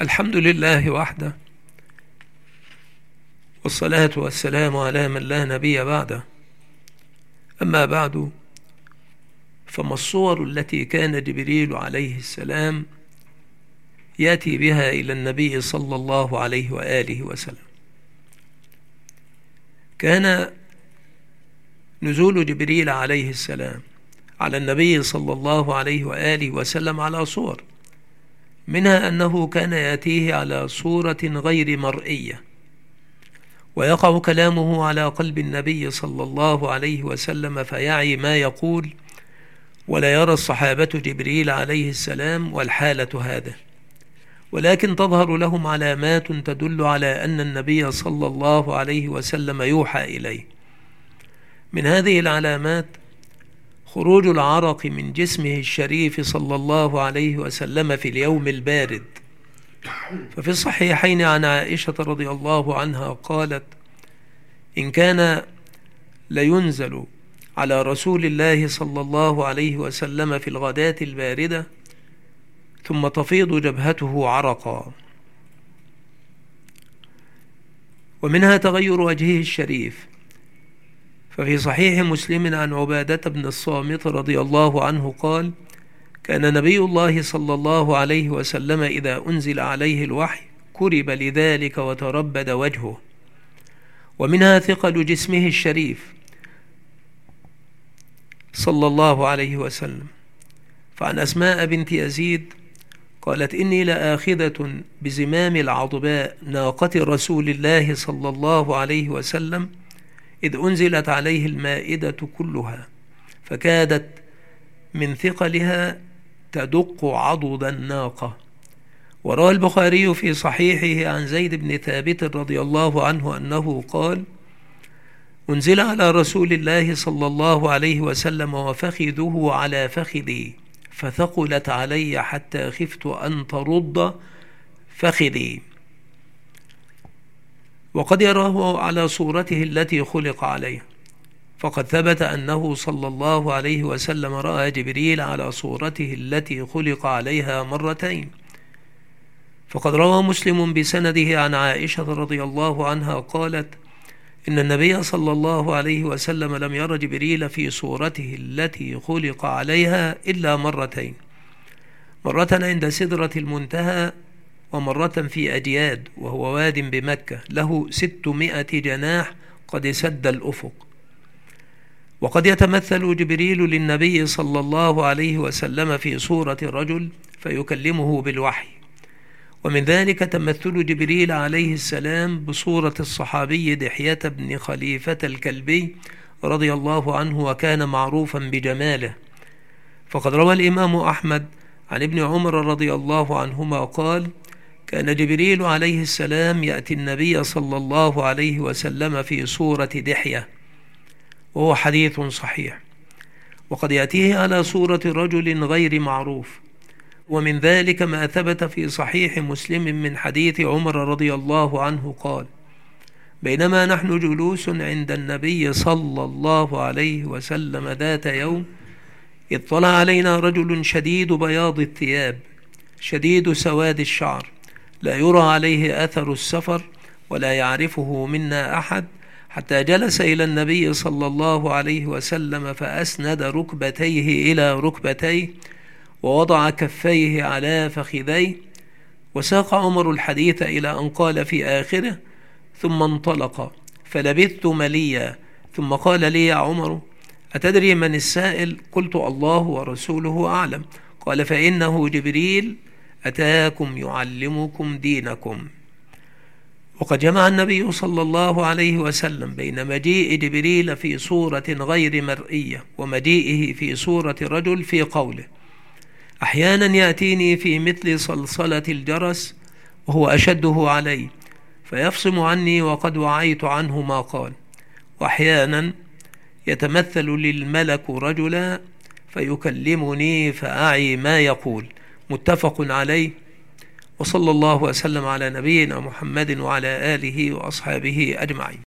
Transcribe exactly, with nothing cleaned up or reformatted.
الحمد لله وحده، والصلاة والسلام على من لا نبي بعده. أما بعد، فما الصور التي كان جبريل عليه السلام يأتي بها إلى النبي صلى الله عليه وآله وسلم؟ كان نزول جبريل عليه السلام على النبي صلى الله عليه وآله وسلم على صور، منها أنه كان يأتيه على صورة غير مرئية، ويقع كلامه على قلب النبي صلى الله عليه وسلم فيعي ما يقول، ولا يرى الصحابة جبريل عليه السلام والحالة هذا، ولكن تظهر لهم علامات تدل على أن النبي صلى الله عليه وسلم يوحى إليه. من هذه العلامات خروج العرق من جسمه الشريف صلى الله عليه وسلم في اليوم البارد. ففي الصحيحين عن عائشة رضي الله عنها قالت: إن كان لينزل على رسول الله صلى الله عليه وسلم في الغداة الباردة ثم تفيض جبهته عرقا. ومنها تغير وجهه الشريف، ففي صحيح مسلم عن عبادة بن الصامت رضي الله عنه قال: كان نبي الله صلى الله عليه وسلم إذا أنزل عليه الوحي كرب لذلك وتربد وجهه. ومنها ثقل جسمه الشريف صلى الله عليه وسلم، فعن أسماء بنت يزيد قالت: إني لآخذة بزمام العضباء ناقة رسول الله صلى الله عليه وسلم إذ أنزلت عليه المائدة كلها، فكادت من ثقلها تدق عضد الناقة. وروى البخاري في صحيحه عن زيد بن ثابت رضي الله عنه أنه قال: أنزل على رسول الله صلى الله عليه وسلم وفخذه على فخذي فثقلت علي حتى خفت أن ترد فخذي. وقد يراه على صورته التي خلق عليها، فقد ثبت أنه صلى الله عليه وسلم رأى جبريل على صورته التي خلق عليها مرتين. فقد روى مسلم بسنده عن عائشة رضي الله عنها قالت: إن النبي صلى الله عليه وسلم لم ير جبريل في صورته التي خلق عليها إلا مرتين، مرة عند سدرة المنتهى، ومرة في أجياد وهو واد بمكة له ستمائة جناح قد سد الأفق. وقد يتمثل جبريل للنبي صلى الله عليه وسلم في صورة رجل فيكلمه بالوحي، ومن ذلك تمثل جبريل عليه السلام بصورة الصحابي دحية بن خليفة الكلبي رضي الله عنه، وكان معروفا بجماله. فقد روى الإمام أحمد عن ابن عمر رضي الله عنهما قال: كان جبريل عليه السلام يأتي النبي صلى الله عليه وسلم في صورة دحية، وهو حديث صحيح. وقد يأتيه على صورة رجل غير معروف. ومن ذلك ما ثبت في صحيح مسلم من حديث عمر رضي الله عنه قال: بينما نحن جلوس عند النبي صلى الله عليه وسلم ذات يوم اطلع علينا رجل شديد بياض الثياب شديد سواد الشعر، لا يرى عليه أثر السفر ولا يعرفه منا أحد، حتى جلس إلى النبي صلى الله عليه وسلم فأسند ركبتيه إلى ركبتيه ووضع كفيه على فخذيه. وساق عمر الحديث إلى أن قال في آخره: ثم انطلق فلبثت مليا، ثم قال لي: يا عمر، أتدري من السائل؟ قلت: الله ورسوله أعلم. قال: فإنه جبريل أتاكم يعلمكم دينكم. وقد جمع النبي صلى الله عليه وسلم بين مجيء جبريل في صورة غير مرئية ومجيئه في صورة رجل في قوله: أحيانا يأتيني في مثل صلصلة الجرس وهو أشده علي فيفصم عني وقد وعيت عنه ما قال، وأحيانا يتمثل للملك رجلا فيكلمني فأعي ما يقول. متفق عليه. وصلى الله وسلم على نبينا محمد وعلى آله وأصحابه أجمعين.